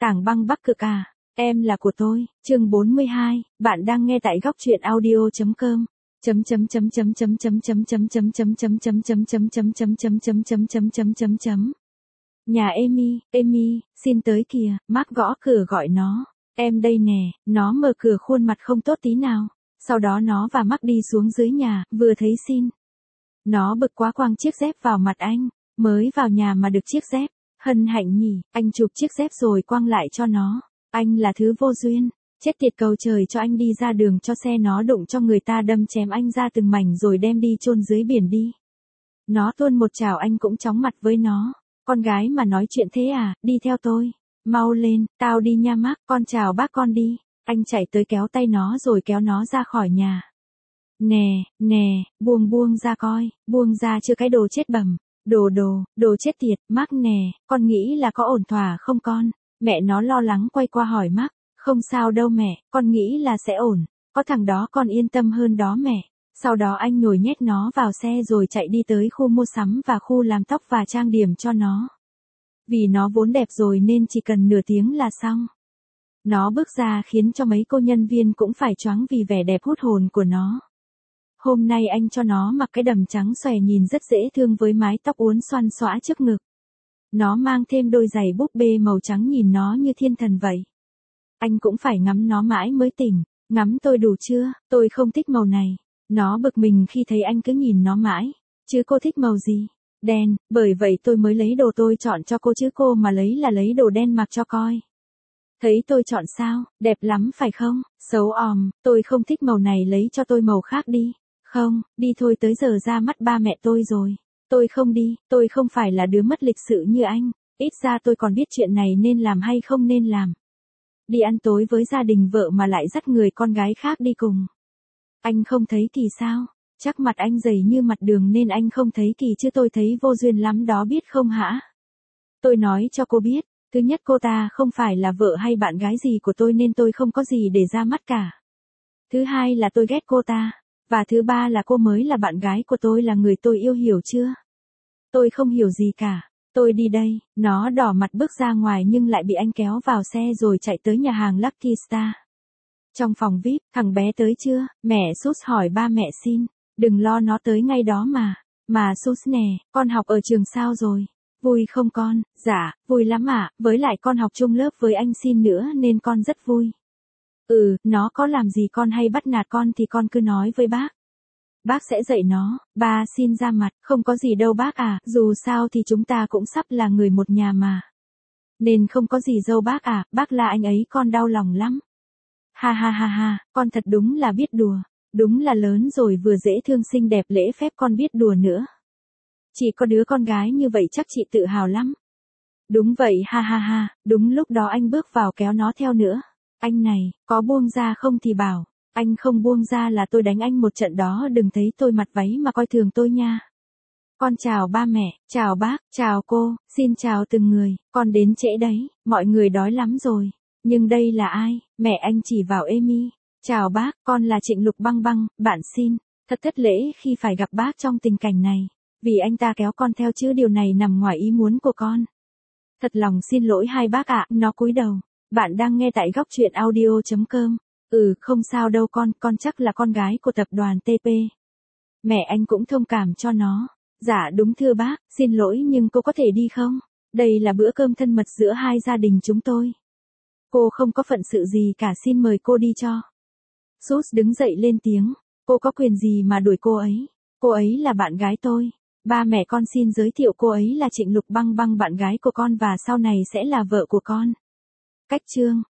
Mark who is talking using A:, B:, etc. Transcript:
A: Tảng băng Bắc Cực à, em là của tôi, chương 42, bạn đang nghe tại góc truyện audio.com. Nhà Amy, xin tới kìa, Mark gõ cửa gọi nó. Em đây nè, nó mở cửa khuôn mặt không tốt tí nào. Sau đó nó và Mark đi xuống dưới nhà, vừa thấy xin. Nó bực quá quăng chiếc dép vào mặt anh, mới vào nhà mà được chiếc dép. Hân hạnh nhỉ, anh chụp chiếc dép rồi quăng lại cho nó. Anh là thứ vô duyên, chết tiệt, cầu trời cho anh đi ra đường cho xe nó đụng cho người ta đâm chém anh ra từng mảnh rồi đem đi chôn dưới biển đi. Nó tuôn một trào, anh cũng chóng mặt với nó. Con gái mà nói chuyện thế à, đi theo tôi. Mau lên, tao đi nha Mark, con chào bác con đi. Anh chạy tới kéo tay nó rồi kéo nó ra khỏi nhà. Nè, buông ra coi, buông ra chưa cái đồ chết bẩm. Đồ chết tiệt, Mark nè, con nghĩ là có ổn thỏa không con? Mẹ nó lo lắng quay qua hỏi Mark. Không sao đâu mẹ, con nghĩ là sẽ ổn. Có thằng đó con yên tâm hơn đó mẹ. Sau đó anh nhồi nhét nó vào xe rồi chạy đi tới khu mua sắm và khu làm tóc và trang điểm cho nó. Vì nó vốn đẹp rồi nên chỉ cần nửa tiếng là xong. Nó bước ra khiến cho mấy cô nhân viên cũng phải choáng vì vẻ đẹp hút hồn của nó. Hôm nay anh cho nó mặc cái đầm trắng xòe nhìn rất dễ thương với mái tóc uốn xoăn xõa trước ngực. Nó mang thêm đôi giày búp bê màu trắng nhìn nó như thiên thần vậy. Anh cũng phải ngắm nó mãi mới tỉnh. Ngắm tôi đủ chưa, tôi không thích màu này. Nó bực mình khi thấy anh cứ nhìn nó mãi. Chứ cô thích màu gì? Đen, bởi vậy tôi mới lấy đồ tôi chọn cho cô chứ cô mà lấy đồ đen mặc cho coi. Thấy tôi chọn sao, đẹp lắm phải không? Xấu òm, tôi không thích màu này, lấy cho tôi màu khác đi. Không, đi thôi, tới giờ ra mắt ba mẹ tôi rồi. Tôi không đi, tôi không phải là đứa mất lịch sự như anh. Ít ra tôi còn biết chuyện này nên làm hay không nên làm. Đi ăn tối với gia đình vợ mà lại dắt người con gái khác đi cùng. Anh không thấy kỳ sao? Chắc mặt anh dày như mặt đường nên anh không thấy kỳ chứ tôi thấy vô duyên lắm đó biết không hả? Tôi nói cho cô biết, thứ nhất cô ta không phải là vợ hay bạn gái gì của tôi nên tôi không có gì để ra mắt cả. Thứ hai là tôi ghét cô ta. Và thứ ba là cô mới là bạn gái của tôi, là người tôi yêu, hiểu chưa? Tôi không hiểu gì cả. Tôi đi đây. Nó đỏ mặt bước ra ngoài nhưng lại bị anh kéo vào xe rồi chạy tới nhà hàng Lucky Star. Trong phòng VIP, thằng bé tới chưa? Mẹ Sus hỏi ba mẹ xin. Đừng lo, nó tới ngay đó mà. Mà Sus nè, con học ở trường sao rồi? Vui không con? Dạ, vui lắm ạ, với lại con học chung lớp với anh Xin nữa nên con rất vui. Nó có làm gì con hay bắt nạt con thì con cứ nói với bác. Bác sẽ dạy nó. Ba Xin ra mặt, không có gì đâu bác à, dù sao thì chúng ta cũng sắp là người một nhà mà. Nên không có gì đâu bác à, bác là anh ấy con đau lòng lắm. Ha, con thật đúng là biết đùa. Đúng là lớn rồi vừa dễ thương xinh đẹp lễ phép con biết đùa nữa. Chỉ có đứa con gái như vậy chắc chị tự hào lắm. Đúng vậy, ha, đúng lúc đó anh bước vào kéo nó theo nữa. Anh này, có buông ra không thì bảo. Anh không buông ra là tôi đánh anh một trận đó, đừng thấy tôi mặt váy mà coi thường tôi nha. Con chào ba mẹ, chào bác, chào cô, xin chào từng người, con đến trễ đấy, mọi người đói lắm rồi. Nhưng đây là ai? Mẹ anh chỉ vào Amy. Chào bác, con là Trịnh Lục Băng Băng, bạn Xin. Thật thất lễ khi phải gặp bác trong tình cảnh này. Vì anh ta kéo con theo chứ điều này nằm ngoài ý muốn của con. Thật lòng xin lỗi hai bác ạ, nó cúi đầu. Bạn đang nghe tại góc truyện audio.com. Không sao đâu con chắc là con gái của tập đoàn TP. Mẹ anh cũng thông cảm cho nó. Dạ đúng thưa bác, xin lỗi nhưng cô có thể đi không? Đây là bữa cơm thân mật giữa hai gia đình chúng tôi. Cô không có phận sự gì cả, xin mời cô đi cho. Sus đứng dậy lên tiếng. Cô có quyền gì mà đuổi cô ấy? Cô ấy là bạn gái tôi. Ba mẹ con xin giới thiệu cô ấy là Trịnh Lục Băng Băng, bạn gái của con và sau này sẽ là vợ của con. Cách chương.